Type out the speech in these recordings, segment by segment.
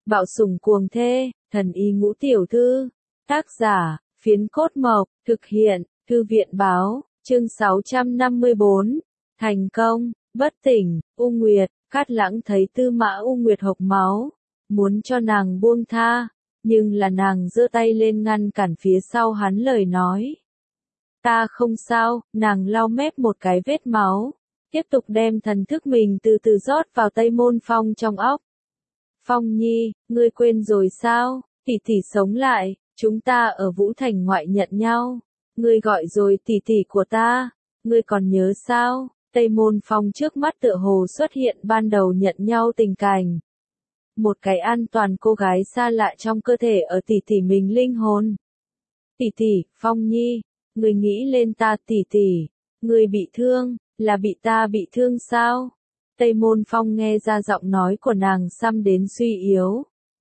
Bạo sủng cuồng thê, thần y ngũ tiểu thư. Tác giả, Phiến Cốt Mộc, thực hiện, Thư viện báo, chương 654. Thành công, bất tỉnh, U Nguyệt, Cát Lãng thấy Tư Mã U Nguyệt hộc máu, muốn cho nàng buông tha, nhưng là nàng giơ tay lên ngăn cản phía sau hắn lời nói. Ta không sao, nàng lau mép một cái vết máu, tiếp tục đem thần thức mình từ từ rót vào Tây Môn Phong trong óc. Phong Nhi, ngươi quên rồi sao, tỷ tỷ sống lại, chúng ta ở Vũ Thành ngoại nhận nhau, ngươi gọi rồi tỷ tỷ của ta, ngươi còn nhớ sao? Tây Môn Phong trước mắt tựa hồ xuất hiện ban đầu nhận nhau tình cảnh. Một cái an toàn cô gái xa lạ trong cơ thể ở tỷ tỷ mình linh hồn. Tỷ tỷ, Phong Nhi, ngươi nghĩ lên ta tỷ tỷ, ngươi bị thương, là bị ta bị thương sao? Tây Môn Phong nghe ra giọng nói của nàng xăm đến suy yếu.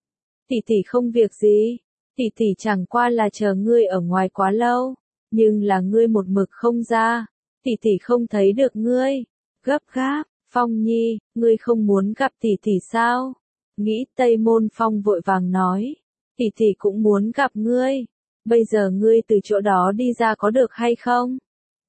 Tỷ tỷ không việc gì, tỷ tỷ chẳng qua là chờ ngươi ở ngoài quá lâu, nhưng là ngươi một mực không ra, tỷ tỷ không thấy được ngươi. Gấp gáp, Phong Nhi, ngươi không muốn gặp tỷ tỷ sao? Nghĩ Tây Môn Phong vội vàng nói, tỷ tỷ cũng muốn gặp ngươi, bây giờ ngươi từ chỗ đó đi ra có được hay không?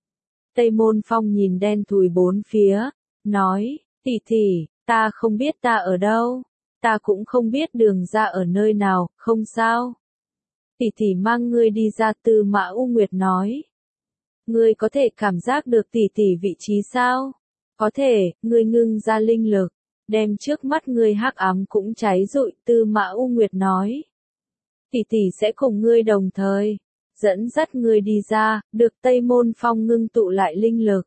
Tây Môn Phong nhìn đen thùi bốn phía, nói, tỷ tỷ, ta không biết ta ở đâu, ta cũng không biết đường ra ở nơi nào, không sao. Tỷ tỷ mang ngươi đi ra. Tư Mã U Nguyệt nói. Ngươi có thể cảm giác được tỷ tỷ vị trí sao? Có thể, ngươi ngưng ra linh lực, đem trước mắt ngươi hắc ám cũng cháy rụi. Tư Mã U Nguyệt nói. Tỷ tỷ sẽ cùng ngươi đồng thời, dẫn dắt ngươi đi ra, được Tây Môn Phong ngưng tụ lại linh lực.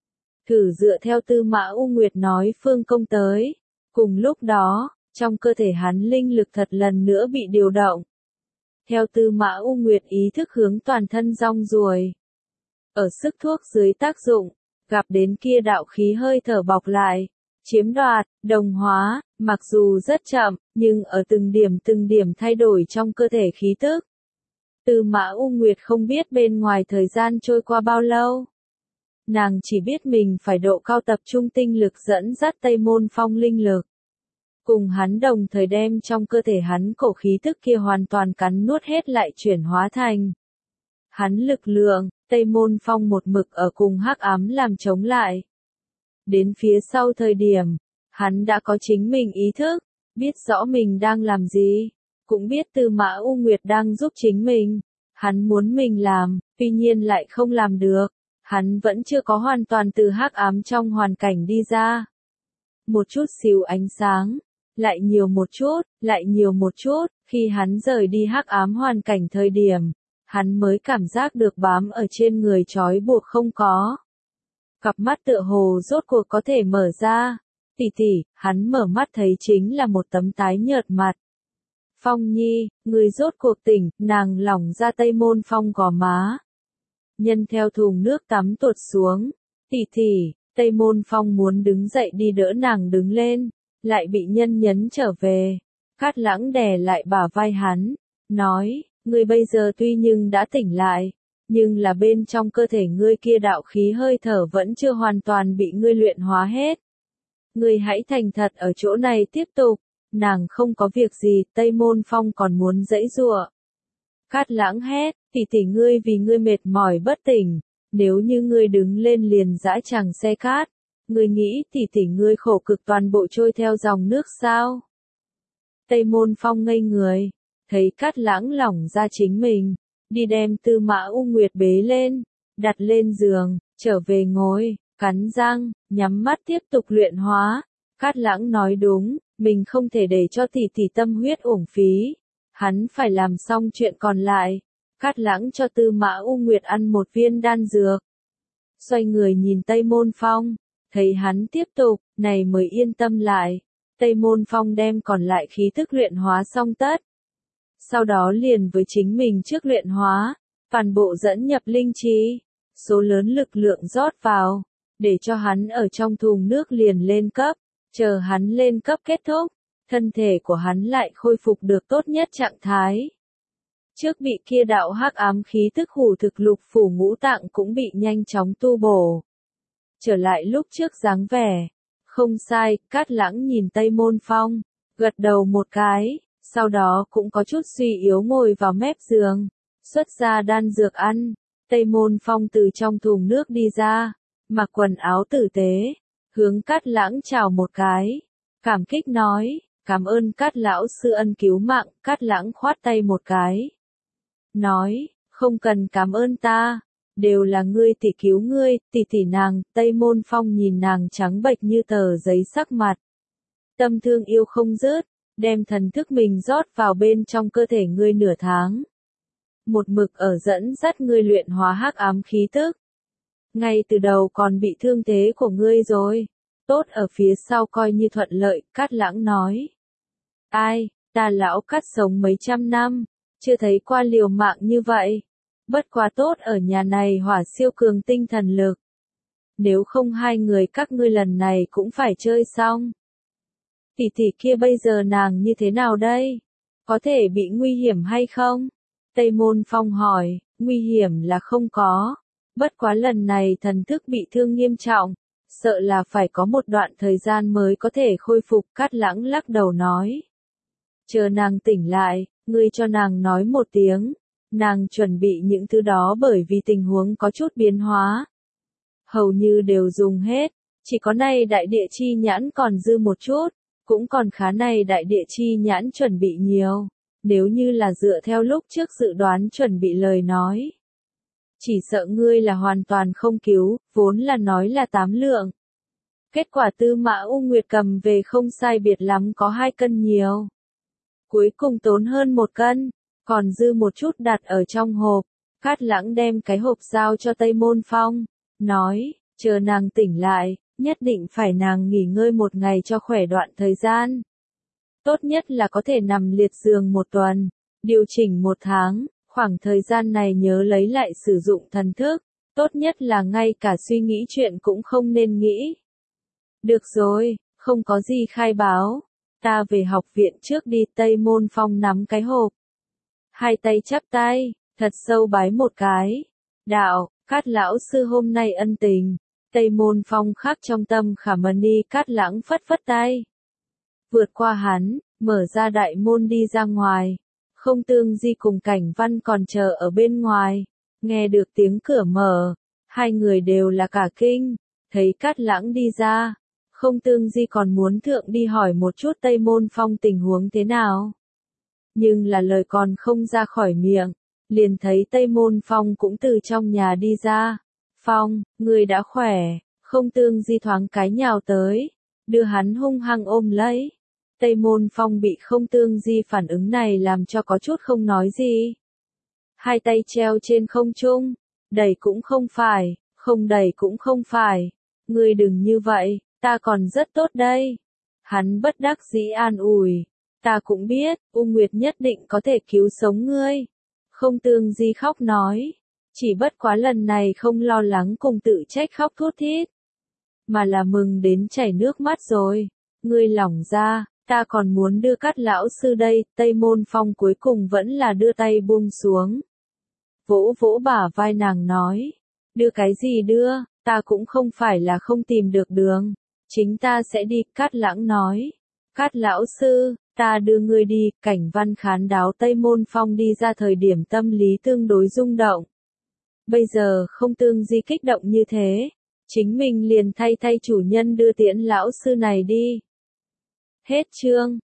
Thử dựa theo Tư Mã U Nguyệt nói phương công tới. Cùng lúc đó, trong cơ thể hắn linh lực thật lần nữa bị điều động. Theo Tư Mã U Nguyệt ý thức hướng toàn thân rong ruổi. Ở sức thuốc dưới tác dụng, gặp đến kia đạo khí hơi thở bọc lại, chiếm đoạt, đồng hóa, mặc dù rất chậm, nhưng ở từng điểm thay đổi trong cơ thể khí tức. Tư Mã U Nguyệt không biết bên ngoài thời gian trôi qua bao lâu. Nàng chỉ biết mình phải độ cao tập trung tinh lực dẫn dắt Tây Môn Phong linh lực. Cùng hắn đồng thời đem trong cơ thể hắn cổ khí tức kia hoàn toàn cắn nuốt hết lại chuyển hóa thành. Hắn lực lượng, Tây Môn Phong một mực ở cùng hắc ám làm chống lại. Đến phía sau thời điểm, hắn đã có chính mình ý thức, biết rõ mình đang làm gì, cũng biết Tư Mã U Nguyệt đang giúp chính mình. Hắn muốn mình làm, tuy nhiên lại không làm được. Hắn vẫn chưa có hoàn toàn từ hắc ám trong hoàn cảnh đi ra. Một chút xíu ánh sáng, lại nhiều một chút, khi hắn rời đi hắc ám hoàn cảnh thời điểm, hắn mới cảm giác được bám ở trên người trói buộc không có. Cặp mắt tựa hồ rốt cuộc có thể mở ra. Tỷ tỷ, hắn mở mắt thấy chính là một tấm tái nhợt mặt. Phong Nhi, người rốt cuộc tỉnh, nàng lỏng ra Tây Môn Phong gò má. Nhân theo thùng nước tắm tuột xuống. Tỷ tỷ, Tây Môn Phong muốn đứng dậy đi đỡ nàng đứng lên, lại bị nhân nhấn trở về. Cát Lãng đè lại bả vai hắn, nói, ngươi bây giờ tuy nhưng đã tỉnh lại, nhưng là bên trong cơ thể ngươi kia đạo khí hơi thở vẫn chưa hoàn toàn bị ngươi luyện hóa hết. Ngươi hãy thành thật ở chỗ này tiếp tục, nàng không có việc gì. Tây Môn Phong còn muốn giãy giụa. Cát Lãng hét, tỷ tỷ ngươi vì ngươi mệt mỏi bất tỉnh, nếu như ngươi đứng lên liền dãi chàng xe cát, ngươi nghĩ tỷ tỷ ngươi khổ cực toàn bộ trôi theo dòng nước sao? Tây Môn Phong ngây người, thấy Cát Lãng lỏng ra chính mình, đi đem Tư Mã U Nguyệt bế lên, đặt lên giường, trở về ngồi, cắn răng, nhắm mắt tiếp tục luyện hóa. Cát Lãng nói đúng, mình không thể để cho tỷ tỷ tâm huyết uổng phí. Hắn phải làm xong chuyện còn lại. Cát Lãng cho Tư Mã U Nguyệt ăn một viên đan dược. Xoay người nhìn Tây Môn Phong, thấy hắn tiếp tục, này mới yên tâm lại. Tây Môn Phong đem còn lại khí thức luyện hóa xong tất. Sau đó liền với chính mình trước luyện hóa, toàn bộ dẫn nhập linh trí, số lớn lực lượng rót vào, để cho hắn ở trong thùng nước liền lên cấp, chờ hắn lên cấp kết thúc, thân thể của hắn lại khôi phục được tốt nhất trạng thái. Trước bị kia đạo hắc ám khí tức hủ thực lục phủ ngũ tạng cũng bị nhanh chóng tu bổ. Trở lại lúc trước dáng vẻ. Không sai, Cát Lãng nhìn Tây Môn Phong, gật đầu một cái, sau đó cũng có chút suy yếu ngồi vào mép giường, xuất ra đan dược ăn. Tây Môn Phong từ trong thùng nước đi ra, mặc quần áo tử tế, hướng Cát Lãng chào một cái, cảm kích nói, cảm ơn Cát lão sư ân cứu mạng. Cát Lãng khoát tay một cái, nói, không cần cảm ơn ta, đều là ngươi tỷ cứu ngươi, tỷ nàng. Tây Môn Phong nhìn nàng trắng bệch như tờ giấy sắc mặt, tâm thương yêu không dứt, đem thần thức mình rót vào bên trong cơ thể ngươi nửa tháng. Một mực ở dẫn dắt ngươi luyện hóa hắc ám khí tức. Ngay từ đầu còn bị thương thế của ngươi rồi, tốt ở phía sau coi như thuận lợi. Cát Lãng nói, ai, ta lão Cát sống mấy trăm năm, chưa thấy qua liều mạng như vậy. Bất quá tốt ở nhà này hỏa siêu cường tinh thần lực. Nếu không hai người các ngươi lần này cũng phải chơi xong. Tỷ kia bây giờ nàng như thế nào đây? Có thể bị nguy hiểm hay không? Tây Môn Phong hỏi, nguy hiểm là không có. Bất quá lần này thần thức bị thương nghiêm trọng, sợ là phải có một đoạn thời gian mới có thể khôi phục. Cát Lãng lắc đầu nói, chờ nàng tỉnh lại, ngươi cho nàng nói một tiếng. Nàng chuẩn bị những thứ đó bởi vì tình huống có chút biến hóa. Hầu như đều dùng hết, chỉ có này đại địa chi nhãn còn dư một chút, cũng còn khá. Này đại địa chi nhãn chuẩn bị nhiều, nếu như là dựa theo lúc trước dự đoán chuẩn bị lời nói. Chỉ sợ ngươi là hoàn toàn không cứu, vốn là nói là 8 lượng. Kết quả Tư Mã U Nguyệt cầm về không sai biệt lắm có 2 cân nhiều. Cuối cùng tốn hơn 1 cân. Còn dư một chút đặt ở trong hộp. Cát Lãng đem cái hộp giao cho Tây Môn Phong, nói, chờ nàng tỉnh lại, nhất định phải nàng nghỉ ngơi một ngày cho khỏe đoạn thời gian. Tốt nhất là có thể nằm liệt giường 1 tuần, điều chỉnh 1 tháng, khoảng thời gian này nhớ lấy lại sử dụng thần thức, tốt nhất là ngay cả suy nghĩ chuyện cũng không nên nghĩ. Được rồi, không có gì khai báo, ta về học viện trước đi. Tây Môn Phong nắm cái hộp, hai tay chắp tay, thật sâu bái một cái. Đạo, Cát lão sư hôm nay ân tình. Tây Môn Phong khắc trong tâm khảm ni. Cát Lãng phất phất tay, vượt qua hắn, mở ra đại môn đi ra ngoài. Không Tương Di cùng Cảnh Văn còn chờ ở bên ngoài, nghe được tiếng cửa mở, hai người đều là cả kinh. Thấy Cát Lãng đi ra, Không Tương Di còn muốn thượng đi hỏi một chút Tây Môn Phong tình huống thế nào. Nhưng là lời còn không ra khỏi miệng, liền thấy Tây Môn Phong cũng từ trong nhà đi ra. Phong, người đã khỏe. Không Tương Di thoáng cái nhào tới, đưa hắn hung hăng ôm lấy. Tây Môn Phong bị Không Tương Di phản ứng này làm cho có chút không nói gì. Hai tay treo trên không trung, đẩy cũng không phải, không đẩy cũng không phải. Ngươi đừng như vậy, ta còn rất tốt đây. Hắn bất đắc dĩ an ủi. Ta cũng biết, U Nguyệt nhất định có thể cứu sống ngươi. Không Tương Di khóc nói. Chỉ bất quá lần này không lo lắng cùng tự trách khóc thút thít, mà là mừng đến chảy nước mắt rồi. Ngươi lỏng ra, ta còn muốn đưa Cát lão sư đây. Tây Môn Phong cuối cùng vẫn là đưa tay buông xuống, vỗ vỗ bả vai nàng nói. Đưa cái gì đưa, ta cũng không phải là không tìm được đường. Chính ta sẽ đi. Cát Lãng nói. Cát lão sư, ta đưa ngươi đi. Cảnh Văn khán đáo Tây Môn Phong đi ra thời điểm tâm lý tương đối rung động. Bây giờ Không Tương Di kích động như thế, chính mình liền thay chủ nhân đưa tiễn lão sư này đi. Hết chương.